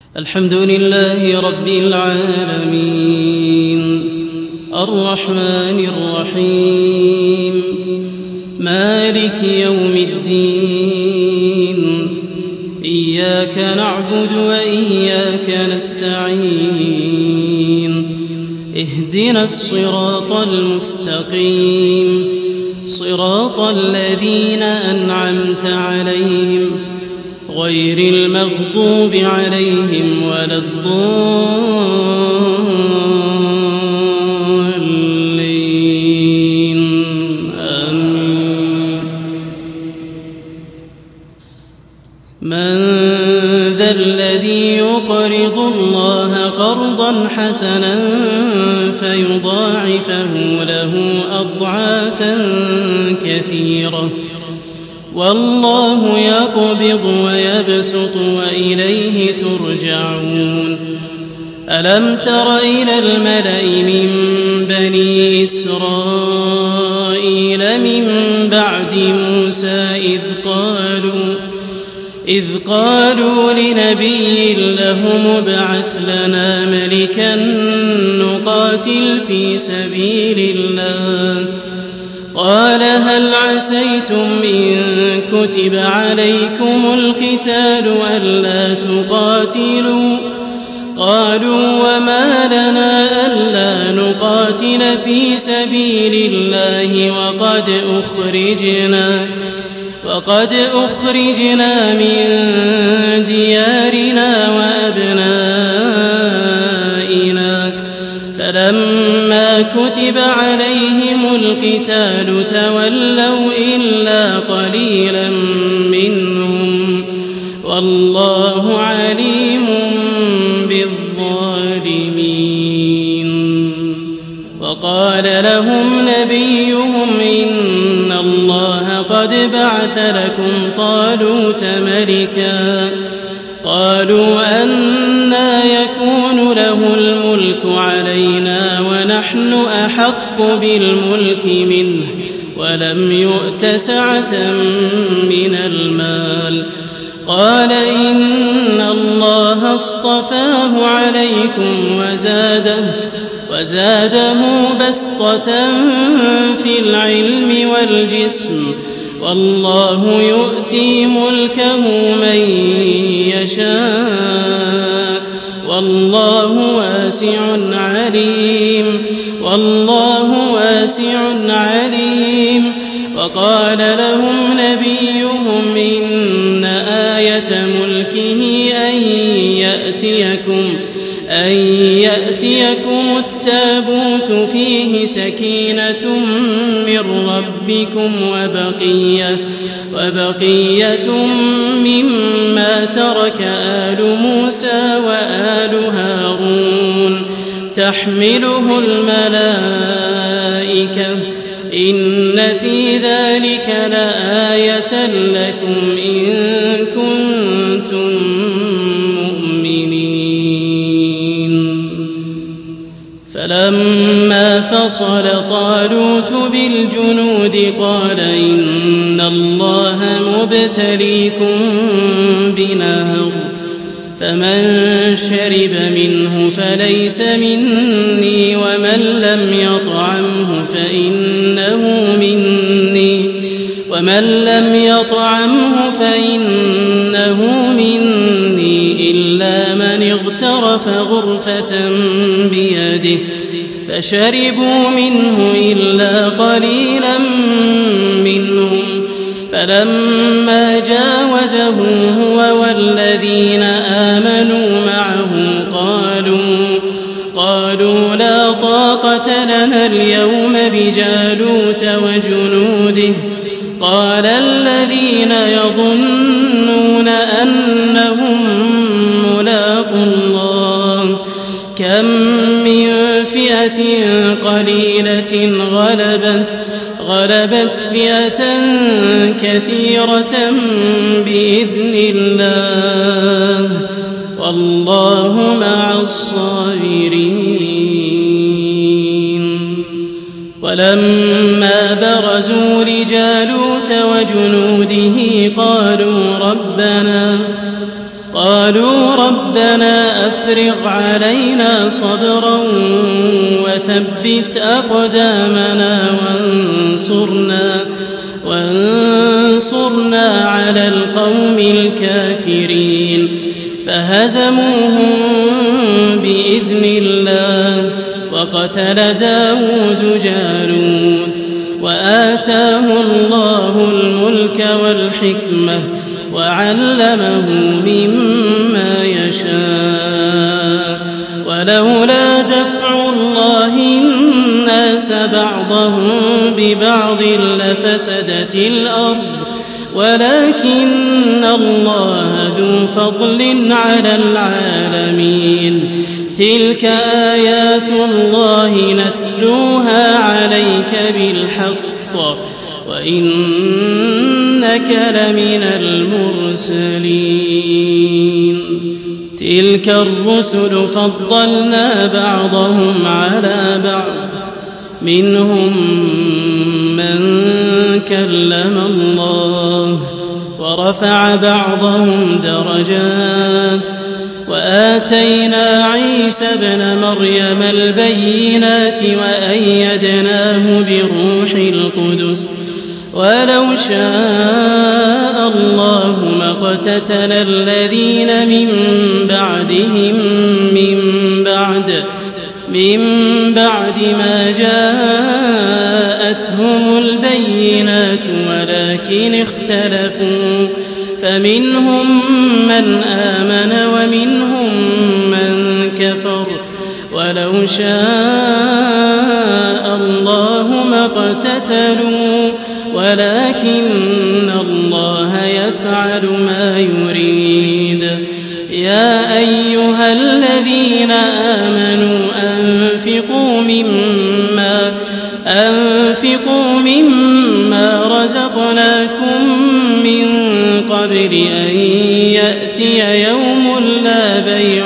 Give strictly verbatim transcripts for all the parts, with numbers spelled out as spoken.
الحمد لله رب العالمين الرحمن الرحيم مالك يوم الدين إياك نعبد وإياك نستعين اهدنا الصراط المستقيم صراط الذين أنعمت عليهم غير المغضوب عليهم ولا الضالين آمين. من ذا الذي يقرض الله قرضا حسنا فيضاعفه له أضعافا كثيرة والله يقبض ويبسط وإليه ترجعون. ألم تر إلى الملأ من بني إسرائيل من بعد موسى إذ قالوا إذ قالوا لنبي له ابعث لنا ملكا نقاتل في سبيل الله قال هل عسيتم إن كتب عليكم القتال ألا تقاتلوا قالوا وما لنا ألا نقاتل في سبيل الله وقد أخرجنا وقد أخرجنا من ديارنا وأبنائنا فلما كتب عليهم القتال تولوا إلا قليلا منهم والله عليم بالظالمين. وقال لهم نبيهم إن الله قد بعث لكم طالوت ملكا قالوا أنى يكون له الملك علينا ونحن أحق بالملك منه ولم يؤت سعة من المال قال إن الله اصطفاه عليكم وزاده وزاده بسطة في العلم والجسم والله يؤتي ملكه من يشاء والله واسع عليم والله واسع عليم. وقال لهم نبيهم إن آية ملكه أن يأتيكم أن يأتيكم التابوت فيه سكينة من ربكم وبقية, وبقية مما ترك آل موسى وآل هارون تحمله الملائكة إن في ذلك لآية لكم إن كنتم فلما فصل طالوت بالجنود قال إن الله مبتليكم بنهر فمن شرب منه فليس مني ومن لم يطعمه فإنه مني ومن لم يطعمه فإنه مني إلا من اغترف غرفة بيده فشربوا منه إلا قليلا منهم فلما جاوزه هو والذين آمنوا معه قالوا قالوا لا طاقة لنا اليوم بجالوت وجنوده قال الذين يظنون أنهم ملاقو الله كم من فئة قليلة غلبت غلبت فئة كثيرة بإذن الله والله مع الصابرين. ولما برزوا لجالوت وجنوده قالوا ربنا قالوا ربنا ربنا أفرغ علينا صبرا وثبت أقدامنا وانصرنا وانصرنا على القوم الكافرين فهزموهم بإذن الله وقتل داود جالوت وآتاه الله الملك والحكمة وعلمه مما يشاء ولولا دفع الله الناس بعضهم ببعض لفسدت الأرض ولكن الله ذو فضل على العالمين تلك آيات الله نتلوها عليك بالحق وإنك لمن المرسلين تلك الرسل فضلنا بعضهم على بعض منهم من كلم الله ورفع بعضهم درجات وآتينا عيسى ابن مريم البينات وأيدناه بروح القدس ولو شاء الله ما اقتتل الذين من بعدهم من بعد من بعد ما جاءتهم البينات ولكن اختلفوا فمنهم من آمن ومنهم من كفر ولو شاء الله ما اقتتلوا ولكن الله يفعل ما يريد يا أيها الذين آمنوا أنفقوا مما أنفقوا مما رزقناكم من قبل أن يأتي يوم لا بيع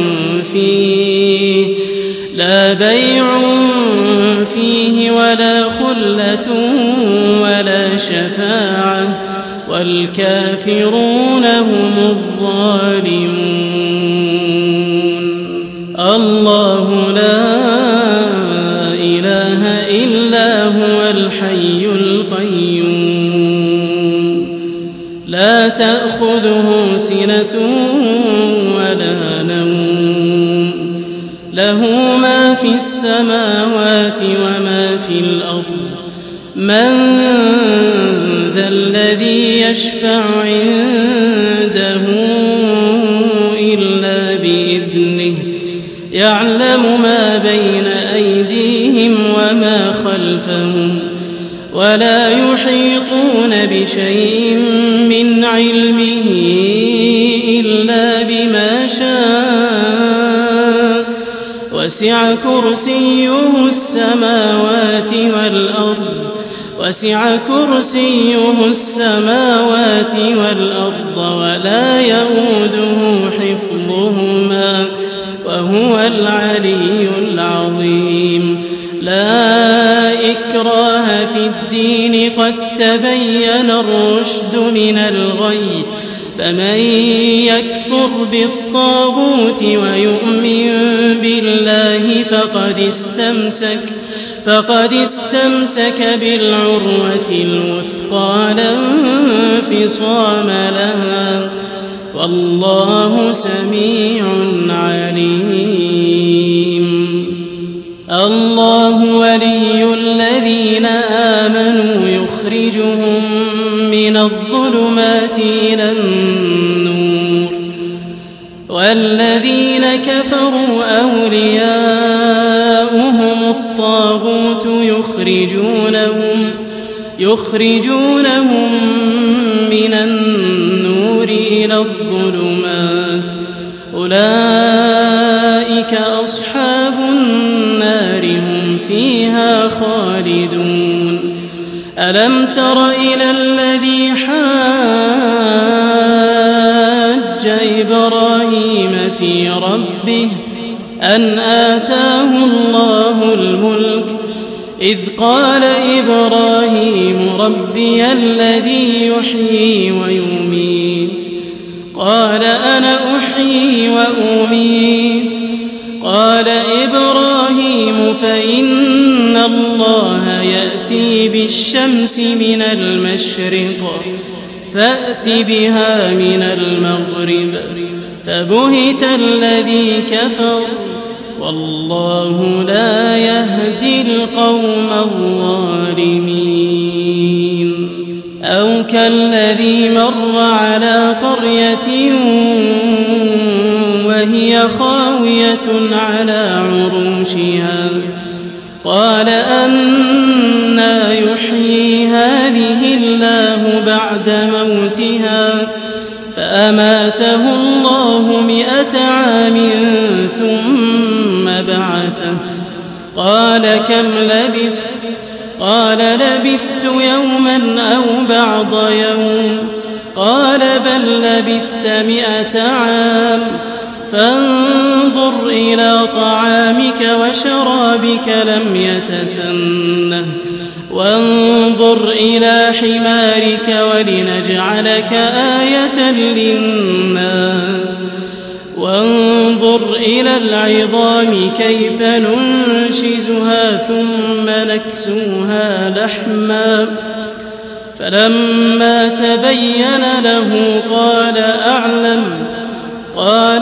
فيه لا بيع فيه ولا خلة ولا شفاعة والكافرون هم الظالمون الله لا إله إلا هو الحي القيوم لا تأخذه سنة ولا نوم له ما في السماوات وما في الأرض من ذا الذي يشفع عنده إلا بإذنه يعلم ما بين أيديهم وما خلفهم ولا يحيطون بشيء من علمه إلا بما شاء وسع كرسيه السماوات والأرض وسع كرسيه السماوات والأرض ولا يؤوده حفظهما وهو العلي العظيم لا إكراه في الدين قد تبين الرشد من الغي فمن يكفر بالطاغوت ويؤمن بالله فقد استمسك فقد استمسك بالعروة الوثقى لا انفصام لها والله سميع عليم الله ولي الذين آمنوا يخرجهم من الظلمات إلى النور والذين كفروا أولياؤهم الطاغوت يخرجونهم يخرجونهم من النور إلى الظلمات أولئك أصحاب النار هم فيها خالدون ألم تر إلى الذي حاج إبراهيم في ربه أن آتاه الله الملك إذ قال إبراهيم ربي الذي يحيي ويميت قال أنا أحيي وأميت وأميت قال إبراهيم فإن الله يأتي بالشمس من المشرق فأت بها من المغرب فبهت الذي كفر والله لا يهدي القوم الظالمين أو كالذي مر على قرية وهي خاوية على عروشها قال أنى يحيي هذه الله بعد موتها فأماته الله مئة عام ثم بعثه قال كم لبثت قال لبثت يوما أو بعض يوم قال بل لبثت مئة عام فانظر إلى طعامك وشرابك لم يتسنه وانظر إلى حمارك ولنجعلك آية للناس وانظر إلى العظام كيف ننشزها ثم نكسوها لحما فلما تبين له قال أعلم قال